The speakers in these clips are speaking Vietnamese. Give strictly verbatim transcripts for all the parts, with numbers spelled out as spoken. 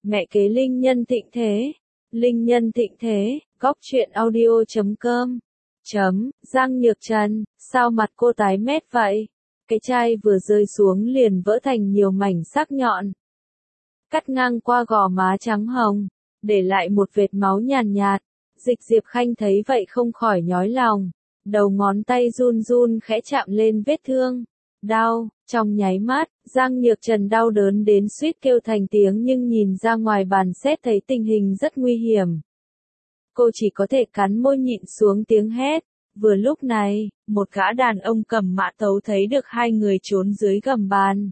Mẹ kế linh nhân thịnh thế. Linh nhân thịnh thế, góc truyện audio chấm com. Chấm, Giang Nhược Trần, sao mặt cô tái mét vậy? Cái chai vừa rơi xuống liền vỡ thành nhiều mảnh sắc nhọn. Cắt ngang qua gò má trắng hồng, để lại một vệt máu nhàn nhạt. Dịch Diệp Khanh thấy vậy không khỏi nhói lòng. Đầu ngón tay run run khẽ chạm lên vết thương. Đau, trong nháy mắt, Giang Nhược Trần đau đớn đến suýt kêu thành tiếng nhưng nhìn ra ngoài bàn xét thấy tình hình rất nguy hiểm. Cô chỉ có thể cắn môi nhịn xuống tiếng hét. Vừa lúc này, một gã đàn ông cầm mã tấu thấy được hai người trốn dưới gầm bàn.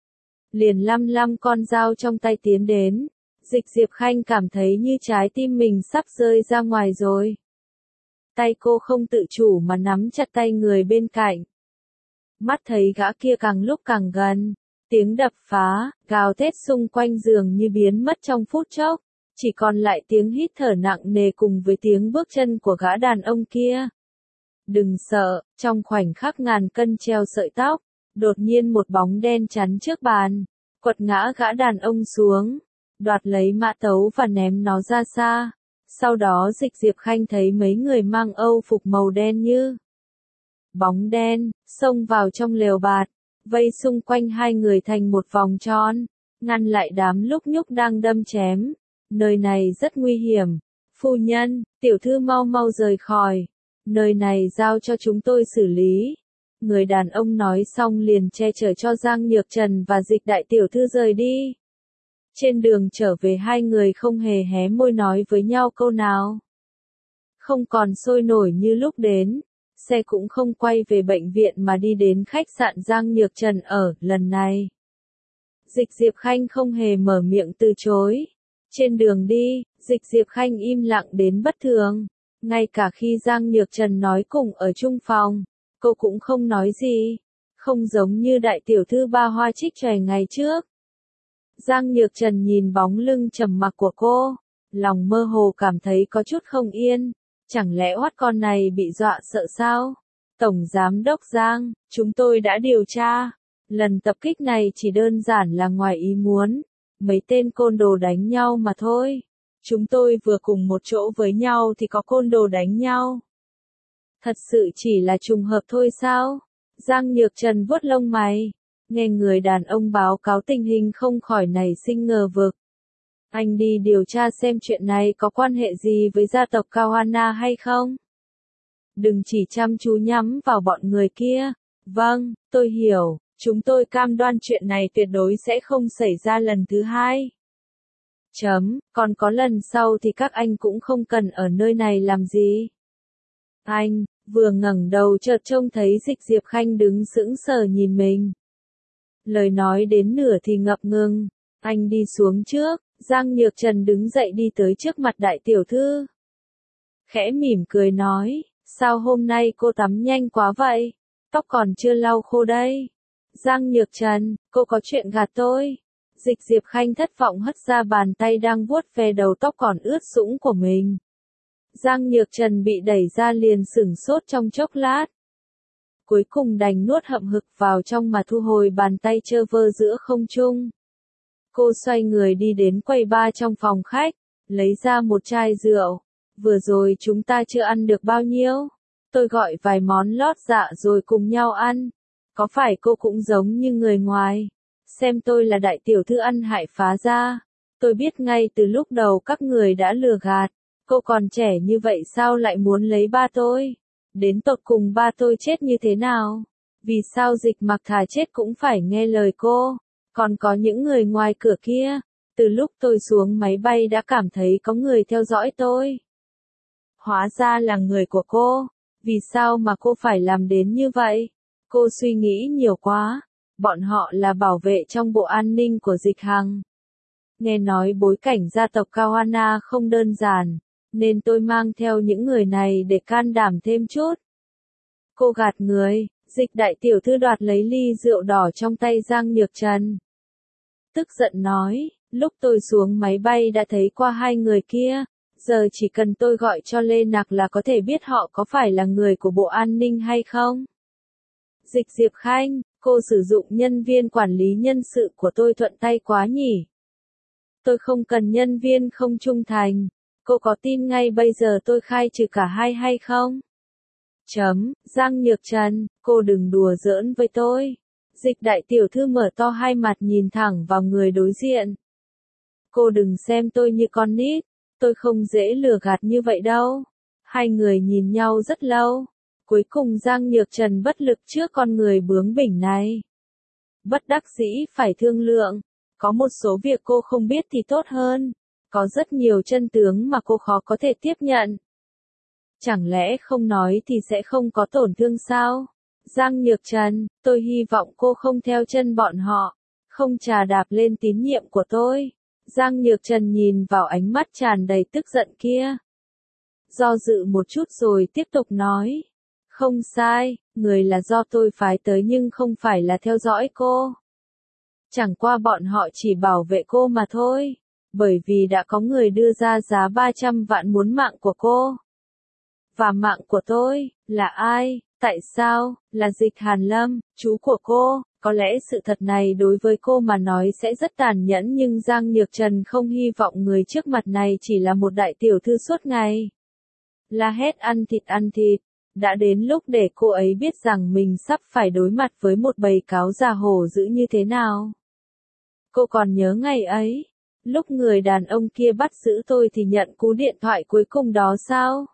Liền lăm lăm con dao trong tay tiến đến. Dịch Diệp Khanh cảm thấy như trái tim mình sắp rơi ra ngoài rồi. Tay cô không tự chủ mà nắm chặt tay người bên cạnh. Mắt thấy gã kia càng lúc càng gần, tiếng đập phá, gào thét xung quanh giường như biến mất trong phút chốc, chỉ còn lại tiếng hít thở nặng nề cùng với tiếng bước chân của gã đàn ông kia. Đừng sợ, trong khoảnh khắc ngàn cân treo sợi tóc, đột nhiên một bóng đen chắn trước bàn, quật ngã gã đàn ông xuống, đoạt lấy mã tấu và ném nó ra xa. Sau đó Dịch Diệp Khanh thấy mấy người mang âu phục màu đen như bóng đen, xông vào trong lều bạt, vây xung quanh hai người thành một vòng tròn, ngăn lại đám lúc nhúc đang đâm chém. Nơi này rất nguy hiểm. Phu nhân, tiểu thư mau mau rời khỏi. Nơi này giao cho chúng tôi xử lý. Người đàn ông nói xong liền che chở cho Giang Nhược Trần và Dịch đại tiểu thư rời đi. Trên đường trở về hai người không hề hé môi nói với nhau câu nào. Không còn sôi nổi như lúc đến. Xe cũng không quay về bệnh viện mà đi đến khách sạn Giang Nhược Trần ở, lần này. Dịch Diệp Khanh không hề mở miệng từ chối. Trên đường đi, Dịch Diệp Khanh im lặng đến bất thường. Ngay cả khi Giang Nhược Trần nói cùng ở chung phòng, cô cũng không nói gì. Không giống như đại tiểu thư ba hoa trích chòe ngày trước. Giang Nhược Trần nhìn bóng lưng trầm mặc của cô, lòng mơ hồ cảm thấy có chút không yên. Chẳng lẽ oát con này bị dọa sợ sao? Tổng Giám đốc Giang, chúng tôi đã điều tra. Lần tập kích này chỉ đơn giản là ngoài ý muốn. Mấy tên côn đồ đánh nhau mà thôi. Chúng tôi vừa cùng một chỗ với nhau thì có côn đồ đánh nhau. Thật sự chỉ là trùng hợp thôi sao? Giang Nhược Trần vuốt lông mày. Nghe người đàn ông báo cáo tình hình không khỏi nảy sinh ngờ vực. Anh đi điều tra xem chuyện này có quan hệ gì với gia tộc Kawana hay không? Đừng chỉ chăm chú nhắm vào bọn người kia. Vâng, tôi hiểu, chúng tôi cam đoan chuyện này tuyệt đối sẽ không xảy ra lần thứ hai. Chấm, còn có lần sau thì các anh cũng không cần ở nơi này làm gì. Anh, vừa ngẩng đầu chợt trông thấy Dịch Diệp Khanh đứng sững sờ nhìn mình. Lời nói đến nửa thì ngập ngừng, anh đi xuống trước. Giang Nhược Trần đứng dậy đi tới trước mặt đại tiểu thư. Khẽ mỉm cười nói, sao hôm nay cô tắm nhanh quá vậy? Tóc còn chưa lau khô đây. Giang Nhược Trần, cô có chuyện gạt tôi. Dịch Diệp Khanh thất vọng hất ra bàn tay đang vuốt ve đầu tóc còn ướt sũng của mình. Giang Nhược Trần bị đẩy ra liền sửng sốt trong chốc lát. Cuối cùng đành nuốt hậm hực vào trong mà thu hồi bàn tay trơ vơ giữa không trung. Cô xoay người đi đến quầy bar trong phòng khách, lấy ra một chai rượu. Vừa rồi chúng ta chưa ăn được bao nhiêu. Tôi gọi vài món lót dạ rồi cùng nhau ăn. Có phải cô cũng giống như người ngoài? Xem tôi là đại tiểu thư ăn hại phá gia. Tôi biết ngay từ lúc đầu các người đã lừa gạt. Cô còn trẻ như vậy sao lại muốn lấy ba tôi? Đến tột cùng ba tôi chết như thế nào? Vì sao Dịch Mặc thà chết cũng phải nghe lời cô? Còn có những người ngoài cửa kia, từ lúc tôi xuống máy bay đã cảm thấy có người theo dõi tôi. Hóa ra là người của cô, vì sao mà cô phải làm đến như vậy? Cô suy nghĩ nhiều quá, bọn họ là bảo vệ trong bộ an ninh của Dịch Hằng. Nghe nói bối cảnh gia tộc Kawana không đơn giản, nên tôi mang theo những người này để can đảm thêm chút. Cô gạt người. Dịch đại tiểu thư đoạt lấy ly rượu đỏ trong tay Giang Nhược Trần. Tức giận nói, lúc tôi xuống máy bay đã thấy qua hai người kia, giờ chỉ cần tôi gọi cho Lê Nặc là có thể biết họ có phải là người của Bộ An ninh hay không. Dịch Diệp Khanh, cô sử dụng nhân viên quản lý nhân sự của tôi thuận tay quá nhỉ. Tôi không cần nhân viên không trung thành. Cô có tin ngay bây giờ tôi khai trừ cả hai hay không? Chấm, Giang Nhược Trần, cô đừng đùa giỡn với tôi. Dịch đại tiểu thư mở to hai mặt nhìn thẳng vào người đối diện. Cô đừng xem tôi như con nít, tôi không dễ lừa gạt như vậy đâu. Hai người nhìn nhau rất lâu. Cuối cùng Giang Nhược Trần bất lực trước con người bướng bỉnh này. Bất đắc dĩ phải thương lượng. Có một số việc cô không biết thì tốt hơn. Có rất nhiều chân tướng mà cô khó có thể tiếp nhận. Chẳng lẽ không nói thì sẽ không có tổn thương sao? Giang Nhược Trần, tôi hy vọng cô không theo chân bọn họ, không trà đạp lên tín nhiệm của tôi. Giang Nhược Trần nhìn vào ánh mắt tràn đầy tức giận kia. Do dự một chút rồi tiếp tục nói. Không sai, người là do tôi phái tới nhưng không phải là theo dõi cô. Chẳng qua bọn họ chỉ bảo vệ cô mà thôi. Bởi vì đã có người đưa ra giá ba trăm vạn muốn mạng của cô. Và mạng của tôi, là ai, tại sao, là Dịch Hàn Lâm, chú của cô. Có lẽ sự thật này đối với cô mà nói sẽ rất tàn nhẫn nhưng Giang Nhược Trần không hy vọng người trước mặt này chỉ là một đại tiểu thư suốt ngày. La hét ăn thịt ăn thịt. Đã đến lúc để cô ấy biết rằng mình sắp phải đối mặt với một bầy cáo già hổ dữ như thế nào. Cô còn nhớ ngày ấy, lúc người đàn ông kia bắt giữ tôi thì nhận cú điện thoại cuối cùng đó sao?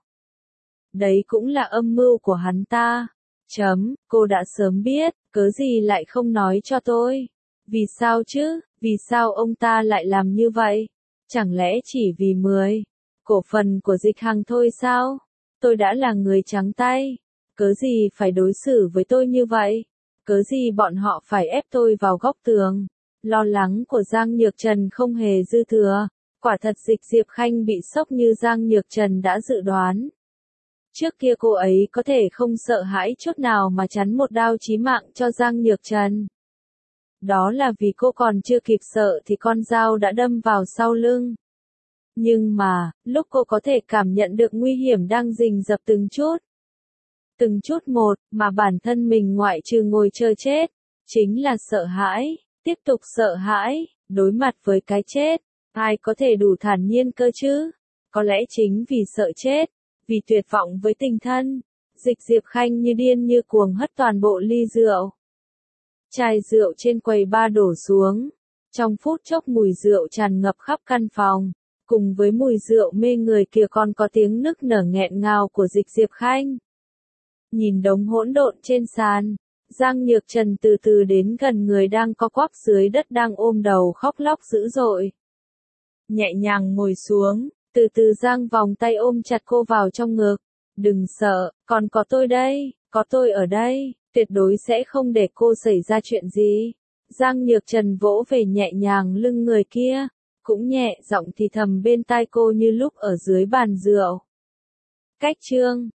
Đấy cũng là âm mưu của hắn ta. Chấm, cô đã sớm biết, cớ gì lại không nói cho tôi? Vì sao chứ, vì sao ông ta lại làm như vậy? Chẳng lẽ chỉ vì mười cổ phần của Dịch Hằng thôi sao? Tôi đã là người trắng tay. Cớ gì phải đối xử với tôi như vậy? Cớ gì bọn họ phải ép tôi vào góc tường? Lo lắng của Giang Nhược Trần không hề dư thừa. Quả thật Dịch Diệp Khanh bị sốc như Giang Nhược Trần đã dự đoán. Trước kia cô ấy có thể không sợ hãi chút nào mà chắn một đao chí mạng cho Giang Nhược Trần. Đó là vì cô còn chưa kịp sợ thì con dao đã đâm vào sau lưng. Nhưng mà, lúc cô có thể cảm nhận được nguy hiểm đang rình rập từng chút. Từng chút một, mà bản thân mình ngoại trừ ngồi chờ chết, chính là sợ hãi, tiếp tục sợ hãi, đối mặt với cái chết. Ai có thể đủ thản nhiên cơ chứ? Có lẽ chính vì sợ chết, vì tuyệt vọng với tình thân, Dịch Diệp Khanh như điên như cuồng hất toàn bộ ly rượu. Chai rượu trên quầy bar đổ xuống. Trong phút chốc mùi rượu tràn ngập khắp căn phòng. Cùng với mùi rượu mê người kia còn có tiếng nức nở nghẹn ngào của Dịch Diệp Khanh. Nhìn đống hỗn độn trên sàn, Giang Nhược Trần từ từ đến gần người đang co quắp dưới đất đang ôm đầu khóc lóc dữ dội. Nhẹ nhàng ngồi xuống, từ từ giang vòng tay ôm chặt cô vào trong ngực. Đừng sợ, còn có tôi đây, có tôi ở đây, tuyệt đối sẽ không để cô xảy ra chuyện gì. Giang Nhược Trần vỗ về nhẹ nhàng lưng người kia. Cũng nhẹ giọng thì thầm bên tai cô như lúc ở dưới bàn rượu. Cách chương